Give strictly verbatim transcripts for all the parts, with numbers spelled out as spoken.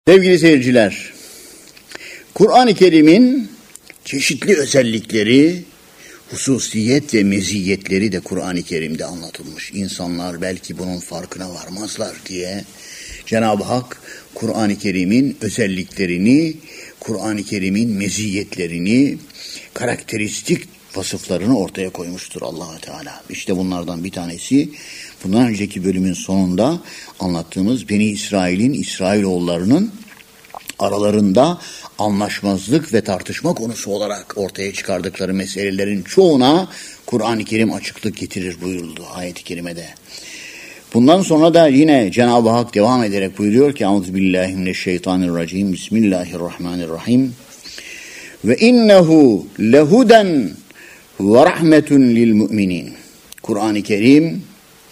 Sevgili seyirciler, Kur'an-ı Kerim'in çeşitli özellikleri, hususiyet ve meziyetleri de Kur'an-ı Kerim'de anlatılmış. İnsanlar belki bunun farkına varmazlar diye Cenab-ı Hak Kur'an-ı Kerim'in özelliklerini, Kur'an-ı Kerim'in meziyetlerini, karakteristik vasıflarını ortaya koymuştur Allah-u Teala. İşte bunlardan bir tanesi, bundan önceki bölümün sonunda anlattığımız Beni İsrail'in, İsrailoğullarının aralarında anlaşmazlık ve tartışma konusu olarak ortaya çıkardıkları meselelerin çoğuna Kur'an-ı Kerim açıklık getirir buyuruldu ayet-i kerimede. Bundan sonra da yine Cenab-ı Hak devam ederek buyuruyor ki Euzubillahimineşşeytanirracim Bismillahirrahmanirrahim ve innehu lehuden ve rahmetun lil müminin. Kur'an-ı Kerim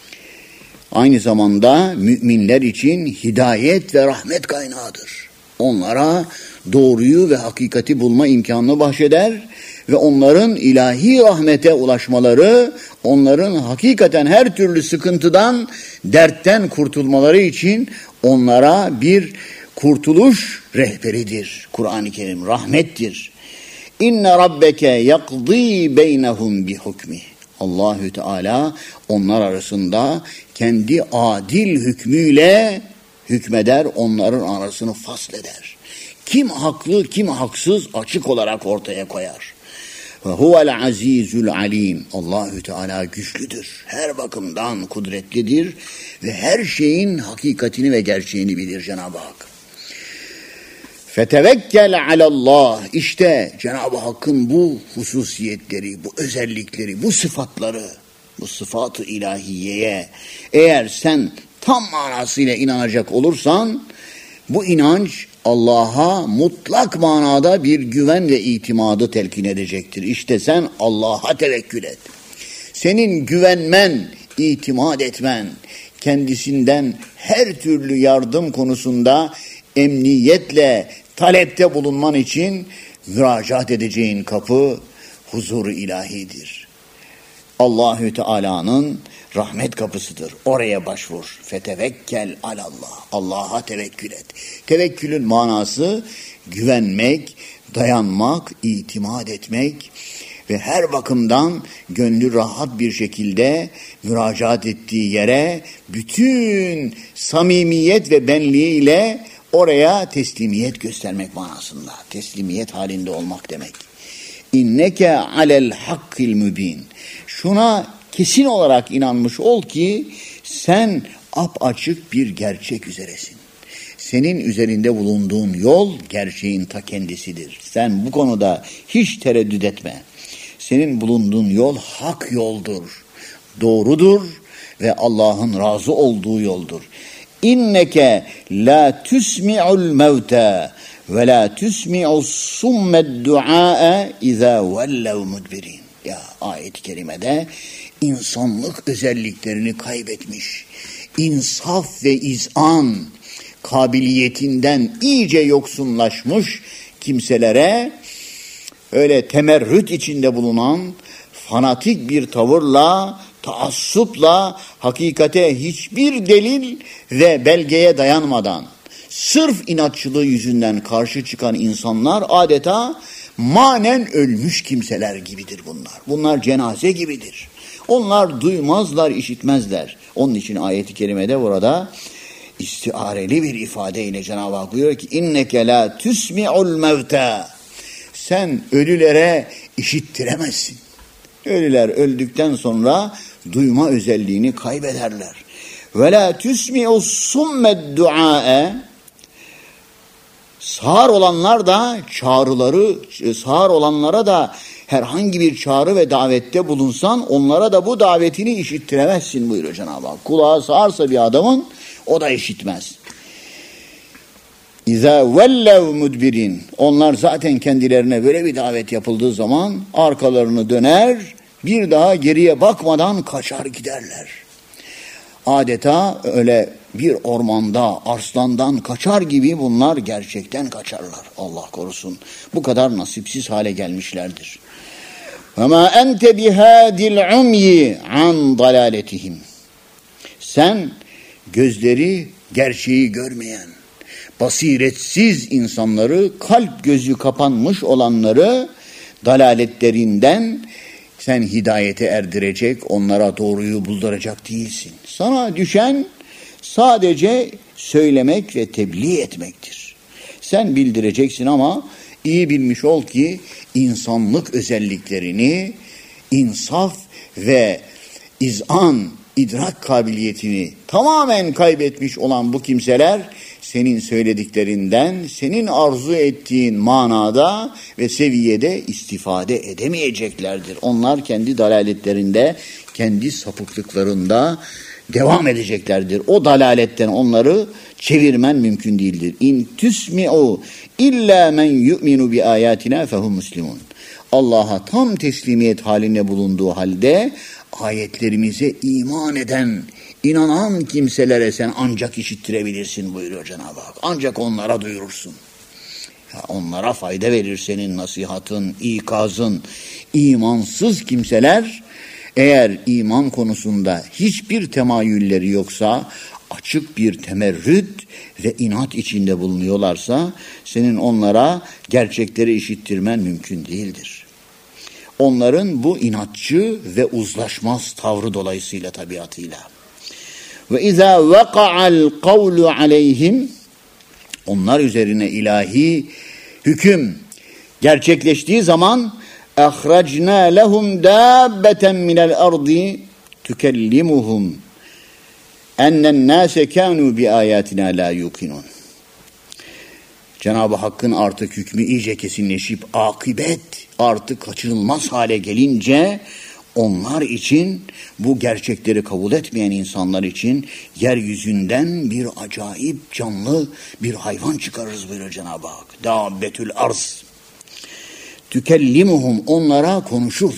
aynı zamanda müminler için hidayet ve rahmet kaynağıdır. Onlara doğruyu ve hakikati bulma imkanını bahşeder ve onların ilahi rahmete ulaşmaları, onların hakikaten her türlü sıkıntıdan, dertten kurtulmaları için onlara bir kurtuluş rehberidir. Kur'an-ı Kerim rahmettir. İnne rabbeke yakzî beynehum bi hukmi. Allahü Teala onlar arasında kendi adil hükmüyle hükmeder, onların arasını fasleder. Kim haklı, kim haksız açık olarak ortaya koyar. Ve huvel azizul alim. Allahü Teala güçlüdür. Her bakımdan kudretlidir ve her şeyin hakikatini ve gerçeğini bilir Cenab-ı Hak. Fetevekkel alallah. İşte Cenab-ı Hakk'ın bu hususiyetleri, bu özellikleri, bu sıfatları, bu sıfat-ı ilahiyeye eğer sen tam manasıyla inanacak olursan, bu inanç Allah'a mutlak manada bir güven ve itimadı telkin edecektir. İşte sen Allah'a tevekkül et. Senin güvenmen, itimat etmen, kendisinden her türlü yardım konusunda emniyetle talepte bulunman için müracaat edeceğin kapı huzur-u ilahidir. Allahü Teala'nın rahmet kapısıdır. Oraya başvur. Fetevekkel alallah. Allah'a tevekkül et. Tevekkülün manası güvenmek, dayanmak, itimat etmek ve her bakımdan gönlü rahat bir şekilde müracaat ettiği yere bütün samimiyet ve benliğiyle oraya teslimiyet göstermek manasında. Teslimiyet halinde olmak demek. İnneke alel hakkil mübin. Şuna kesin olarak inanmış ol ki sen apaçık bir gerçek üzeresin. Senin üzerinde bulunduğun yol gerçeğin ta kendisidir. Sen bu konuda hiç tereddüt etme. Senin bulunduğun yol hak yoldur. Doğrudur ve Allah'ın razı olduğu yoldur. İnneke la tusmi'ul mevta ve la tusmi'us summed du'a iza vellev mudbirin. Ya ayet-i kerimede insanlık özelliklerini kaybetmiş, insaf ve izan kabiliyetinden iyice yoksunlaşmış kimselere öyle temerrüt içinde bulunan fanatik bir tavırla, taassupla hakikate hiçbir delil ve belgeye dayanmadan sırf inatçılığı yüzünden karşı çıkan insanlar adeta manen ölmüş kimseler gibidir bunlar. Bunlar cenaze gibidir. Onlar duymazlar, işitmezler. Onun için ayet-i kerimede burada istiareli bir ifadeyle Cenab-ı Hak buyuruyor ki inneke la tusmi'ul mevta. Sen ölülere işittiremezsin. Ölüler öldükten sonra duyma özelliğini kaybederler. Ve la tusmi'us summed du'a. Sağır olanlar da çağrıları, sağır olanlara da herhangi bir çağrı ve davette bulunsan onlara da bu davetini işittiremezsin buyuruyor Cenab-ı Hak. Kulağı sağırsa bir adamın o da işitmez. İza vellev mudbirin. Onlar zaten kendilerine böyle bir davet yapıldığı zaman arkalarını döner, bir daha geriye bakmadan kaçar giderler. Adeta öyle bir ormanda arslandan kaçar gibi bunlar gerçekten kaçarlar. Allah korusun. Bu kadar nasipsiz hale gelmişlerdir. وَمَا أَنْتَ بِهَادِ الْعُمْيِ عَنْ ضَلَالَتِهِمْ. Sen gözleri gerçeği görmeyen, basiretsiz insanları, kalp gözü kapanmış olanları dalaletlerinden sen hidayete erdirecek, onlara doğruyu bulduracak değilsin. Sana düşen sadece söylemek ve tebliğ etmektir. Sen bildireceksin ama iyi bilmiş ol ki insanlık özelliklerini, insaf ve izan, idrak kabiliyetini tamamen kaybetmiş olan bu kimseler senin söylediklerinden, senin arzu ettiğin manada ve seviyede istifade edemeyeceklerdir. Onlar kendi dalaletlerinde, kendi sapıklıklarında devam edeceklerdir. O dalaletten onları çevirmen mümkün değildir. İn tusmi'u illa men yu'minu bi ayatina fehum muslimun. Allah'a tam teslimiyet halinde bulunduğu halde ayetlerimize iman eden, inanan kimselere sen ancak işittirebilirsin buyuruyor Cenab-ı Hak. Ancak onlara duyurursun. Ya onlara fayda verir senin nasihatın, ikazın. İmansız kimseler eğer iman konusunda hiçbir temayülleri yoksa, açık bir temerrüt ve inat içinde bulunuyorlarsa senin onlara gerçekleri işittirmen mümkün değildir. Onların bu inatçı ve uzlaşmaz tavrı dolayısıyla tabiatıyla. Ve izâ vaka'al kavlu aleyhim, onlar üzerine ilahi hüküm gerçekleştiği zaman ahracna lehum dabbeten minel ardi tükellimuhum ennen nâse kânû bi âyâtinâ lâ yuqinûn. Cenab-ı Hakk'ın artık hükmü iyice kesinleşip akıbet artık kaçınılmaz hale gelince onlar için, bu gerçekleri kabul etmeyen insanlar için yeryüzünden bir acayip canlı bir hayvan çıkarırız buyuruyor Cenab-ı Hak. Dabbetül arz. Tükellimuhum, onlara konuşur.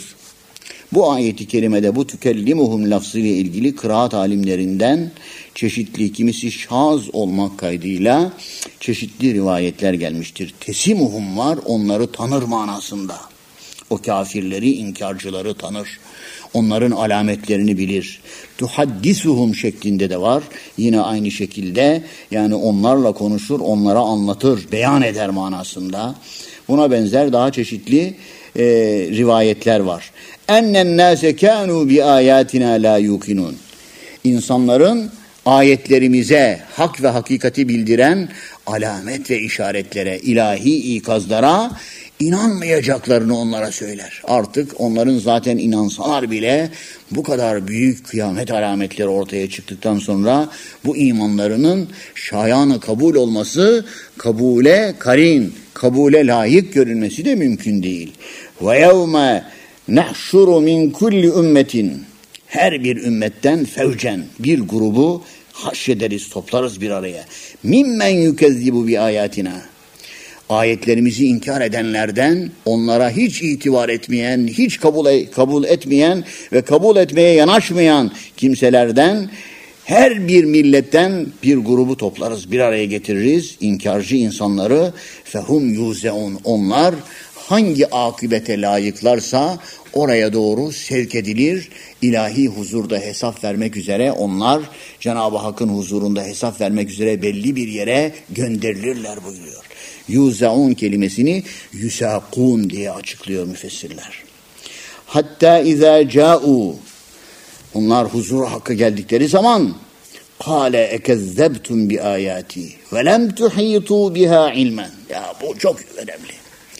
Bu ayeti kerimede bu tükellimuhum lafzıyla ilgili kıraat alimlerinden çeşitli, kimisi şaz olmak kaydıyla çeşitli rivayetler gelmiştir. Tesimuhum var, onları tanır manasında. O kafirleri, inkarcıları tanır. Onların alametlerini bilir. Tuhaddisuhum şeklinde de var. Yine aynı şekilde, yani onlarla konuşur, onlara anlatır, beyan eder manasında. Buna benzer daha çeşitli e, rivayetler var. Ennen nâse kânû bi âyâtinâ lâ yuqinûn. İnsanların ayetlerimize, hak ve hakikati bildiren alamet ve işaretlere, ilahi ikazlara inanmayacaklarını onlara söyler. Artık onların zaten inansalar bile bu kadar büyük kıyamet alametleri ortaya çıktıktan sonra bu imanlarının şayanı kabul olması, kabule karin, kabule layık görünmesi de mümkün değil. Ve yevme nahşuru min kulli ümmetin, her bir ümmetten fevcen, bir grubu haşyederiz, toplarız bir araya. Mimmen yukezzibu bi ayatina, ayetlerimizi inkar edenlerden, onlara hiç itibar etmeyen, hiç kabul, kabul etmeyen ve kabul etmeye yanaşmayan kimselerden, her bir milletten bir grubu toplarız, bir araya getiririz, inkarcı insanları. Fehum yuzeun, onlar hangi akıbete layıklarsa oraya doğru sevk edilir. İlahi huzurda hesap vermek üzere onlar Cenab-ı Hakk'ın huzurunda hesap vermek üzere belli bir yere gönderilirler buyuruyor. Yuzaun kelimesini yusakun diye açıklıyor müfessirler. Hatta izâ câ'û, onlar huzura Hakk'a geldikleri zaman kâle ekezzebtum bi âyâti ve lem tuhîtû biha ilmen. Ya bu çok önemli.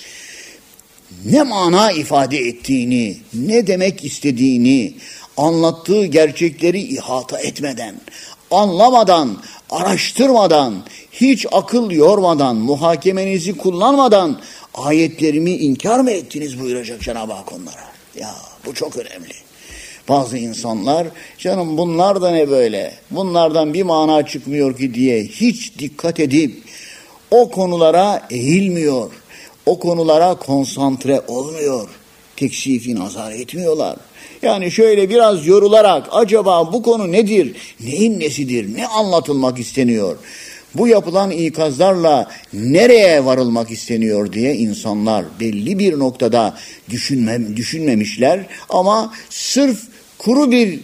Ne mana ifade ettiğini, ne demek istediğini, anlattığı gerçekleri ihata etmeden, anlamadan, araştırmadan, hiç akıl yormadan, muhakemenizi kullanmadan ayetlerimi inkar mı ettiniz buyuracak Cenab-ı Hak onlara. Ya bu çok önemli. Bazı insanlar, canım bunlar da ne böyle, bunlardan bir mana çıkmıyor ki diye hiç dikkat edip o konulara eğilmiyor. O konulara konsantre olmuyor. Tekşifi nazar etmiyorlar. Yani şöyle biraz yorularak acaba bu konu nedir, neyin nesidir, ne anlatılmak isteniyor, bu yapılan ikazlarla nereye varılmak isteniyor diye insanlar belli bir noktada düşünmem, düşünmemişler ama sırf kuru bir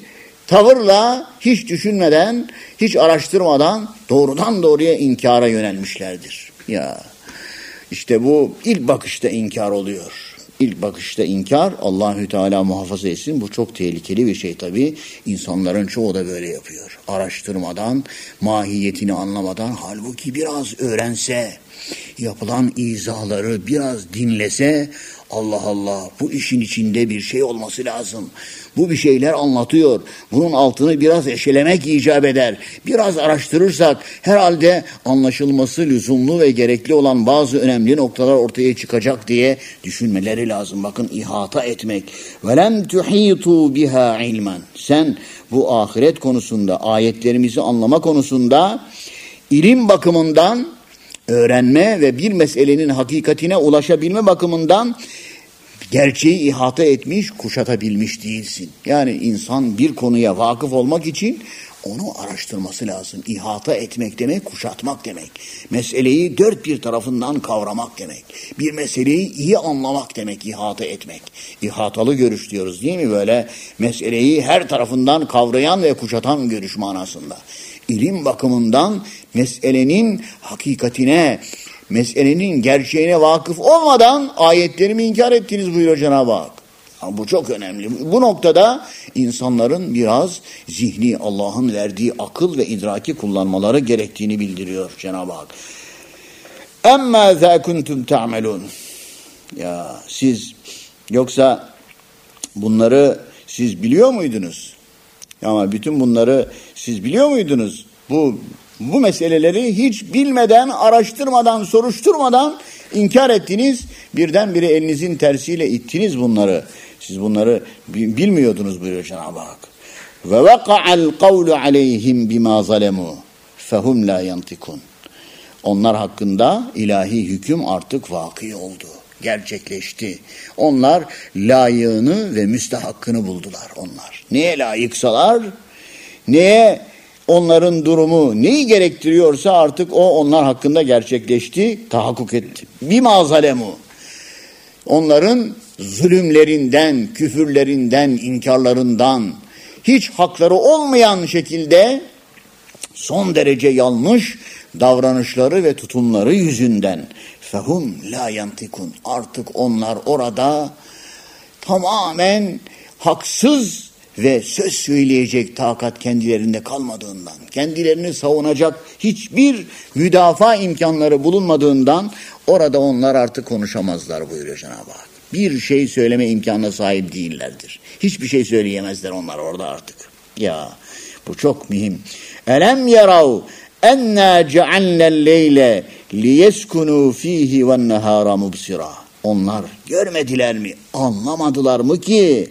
tavırla hiç düşünmeden, hiç araştırmadan doğrudan doğruya inkara yönelmişlerdir. Ya işte bu ilk bakışta inkar oluyor. İlk bakışta inkar, Allahü Teala muhafaza etsin. Bu çok tehlikeli bir şey tabii. İnsanların çoğu da böyle yapıyor. Araştırmadan, mahiyetini anlamadan, halbuki biraz öğrense, yapılan izahları biraz dinlese, Allah Allah, bu işin içinde bir şey olması lazım. Bu bir şeyler anlatıyor. Bunun altını biraz eşelemek icap eder. Biraz araştırırsak herhalde anlaşılması lüzumlu ve gerekli olan bazı önemli noktalar ortaya çıkacak diye düşünmeleri lazım. Bakın, ihata etmek. وَلَمْ تُحِيطُوا بِهَا عِلْمًا. Sen bu ahiret konusunda, ayetlerimizi anlama konusunda ilim bakımından öğrenme ve bir meselenin hakikatine ulaşabilme bakımından gerçeği ihata etmiş, kuşatabilmiş değilsin. Yani insan bir konuya vakıf olmak için onu araştırması lazım. İhata etmek demek, kuşatmak demek. Meseleyi dört bir tarafından kavramak demek. Bir meseleyi iyi anlamak demek, ihata etmek. İhatalı görüş diyoruz değil mi? Böyle meseleyi her tarafından kavrayan ve kuşatan görüş manasında. İlim bakımından meselenin hakikatine, meselenin gerçeğine vakıf olmadan ayetlerimi inkar ettiniz buyuruyor Cenab-ı Hak. Bu çok önemli. Bu noktada insanların biraz zihni, Allah'ın verdiği akıl ve idraki kullanmaları gerektiğini bildiriyor Cenab-ı Hak. Emmâ zâ kuntum ta'melûn. Ya siz, yoksa bunları siz biliyor muydunuz? Ama bütün bunları siz biliyor muydunuz? Bu bu meseleleri hiç bilmeden, araştırmadan, soruşturmadan inkar ettiniz. Birdenbire elinizin tersiyle ittiniz bunları. Siz bunları bilmiyordunuz buyuruyor Cenab-ı Hak. Ve vaka'al kavlu aleyhim bima zalemu fehum la yantikun. Onlar hakkında ilahi hüküm artık vaki oldu. Gerçekleşti. Onlar layığını ve müstehakkını buldular onlar. Neye layıksalar, neye onların durumu neyi gerektiriyorsa artık o onlar hakkında gerçekleşti, tahakkuk etti. Bima zalemu. Onların zulümlerinden, küfürlerinden, inkarlarından, hiç hakları olmayan şekilde son derece yanlış davranışları ve tutumları yüzünden fehum la yantikun. Artık onlar orada tamamen haksız ve söz söyleyecek takat kendilerinde kalmadığından, kendilerini savunacak hiçbir müdafaa imkanları bulunmadığından orada onlar artık konuşamazlar buyuruyor Cenab-ı Hak. Bir şey söyleme imkanına sahip değillerdir. Hiçbir şey söyleyemezler onlar orada artık. Ya bu çok mühim. Elem yarav enna cealnel leyle liyeskunu fihi ven nehara mubsira. Onlar görmediler mi, anlamadılar mı ki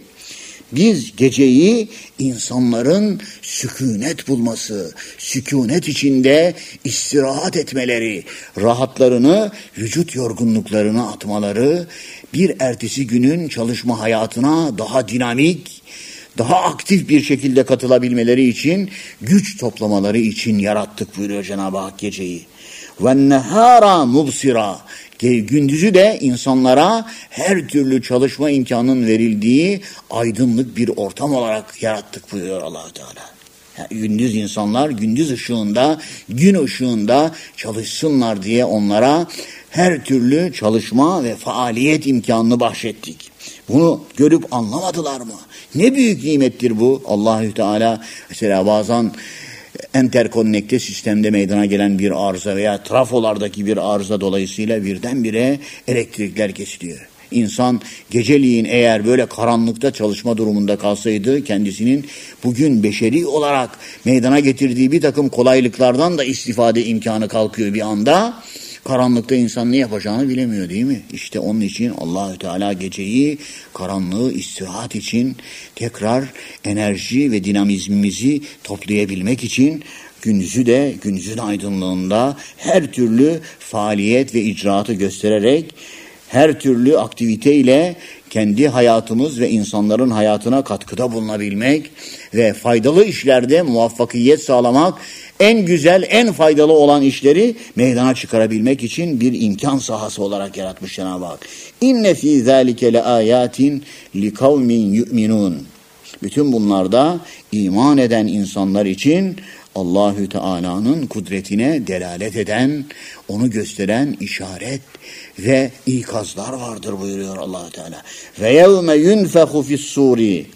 biz geceyi insanların sükunet bulması, sükunet içinde istirahat etmeleri, rahatlarını, vücut yorgunluklarını atmaları, bir ertesi günün çalışma hayatına daha dinamik, daha aktif bir şekilde katılabilmeleri için, güç toplamaları için yarattık buyuruyor Cenab-ı Hak geceyi. وَالنَّهَارَ مُبْصِرًا. Gündüzü de insanlara her türlü çalışma imkanının verildiği aydınlık bir ortam olarak yarattık buyuruyor Allah-u Teala. Yani gündüz insanlar gündüz ışığında, gün ışığında çalışsınlar diye onlara her türlü çalışma ve faaliyet imkanını bahşettik. Bunu görüp anlamadılar mı? Ne büyük nimettir bu. Allahü Teala mesela bazen enterkonnekte sistemde meydana gelen bir arıza veya trafolardaki bir arıza dolayısıyla birdenbire elektrikler kesiliyor. İnsan geceliğin eğer böyle karanlıkta çalışma durumunda kalsaydı kendisinin bugün beşeri olarak meydana getirdiği bir takım kolaylıklardan da istifade imkanı kalkıyor bir anda. Karanlıkta insan ne yapacağını bilemiyor değil mi? İşte onun için Allahü Teala geceyi karanlığı istirahat için tekrar enerji ve dinamizmimizi toplayabilmek için gündüzü de gündüzün aydınlığında her türlü faaliyet ve icraatı göstererek her türlü aktiviteyle kendi hayatımız ve insanların hayatına katkıda bulunabilmek ve faydalı işlerde muvaffakiyet sağlamak, en güzel, en faydalı olan işleri meydana çıkarabilmek için bir imkan sahası olarak yaratmış Cenab-ı Hak. İnne fî zâlike le âyâtin li kavmin yu'minûn. Bütün bunlarda iman eden insanlar için Allahü Teala'nın kudretine delalet eden, onu gösteren işaret ve ikazlar vardır buyuruyor Allahü Teala. Ve yevme yunfehu fis-suri.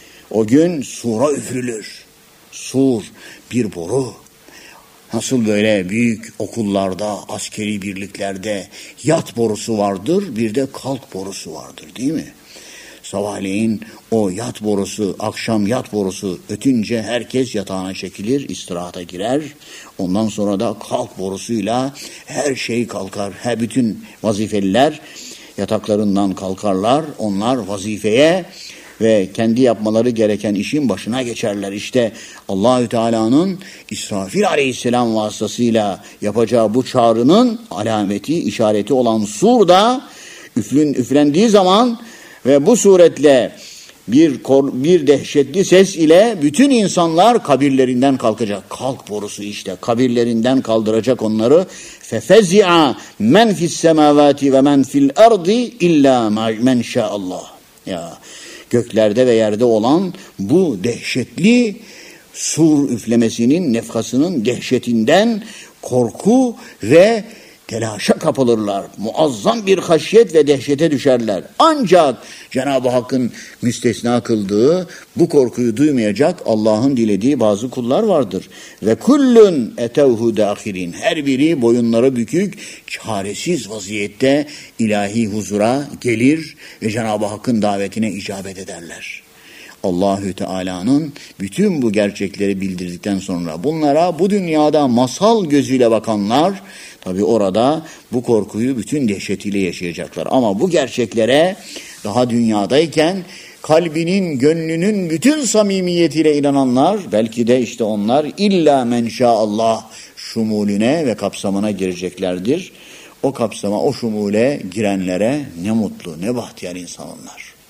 O gün sura üfürülür. Sur bir boru. Nasıl böyle büyük okullarda, askeri birliklerde yat borusu vardır, bir de kalk borusu vardır, değil mi? Sabahleyin o yat borusu, akşam yat borusu ötünce herkes yatağına çekilir, istirahata girer. Ondan sonra da kalk borusuyla her şey kalkar. Her bütün vazifeliler yataklarından kalkarlar. Onlar vazifeye ve kendi yapmaları gereken işin başına geçerler. İşte Allahü Teala'nın İsrafil Aleyhisselam vasıtasıyla yapacağı bu çağrının alameti, işareti olan sur da üflün, üflendiği zaman ve bu suretle bir bir dehşetli ses ile bütün insanlar kabirlerinden kalkacak. Kalk borusu işte kabirlerinden kaldıracak onları. Fefezi'a men fis semavati ve men fil ardi illa men şa'allah. Ya göklerde ve yerde olan bu dehşetli sur üflemesinin, nefkasının dehşetinden korku ve telaşa kapılırlar. Muazzam bir haşyet ve dehşete düşerler. Ancak Cenab-ı Hakk'ın müstesna kıldığı bu korkuyu duymayacak Allah'ın dilediği bazı kullar vardır. Ve kullun etevhu dâhirin. Her biri boyunları bükük, çaresiz vaziyette ilahi huzura gelir ve Cenab-ı Hakk'ın davetine icabet ederler. Allahü Teala'nın bütün bu gerçekleri bildirdikten sonra bunlara bu dünyada masal gözüyle bakanlar tabii orada bu korkuyu bütün dehşetiyle yaşayacaklar. Ama bu gerçeklere daha dünyadayken kalbinin, gönlünün bütün samimiyetiyle inananlar belki de işte onlar illa men şa'allah şumulüne ve kapsamına gireceklerdir. O kapsama, o şumule girenlere ne mutlu, ne bahtiyar insan onlar.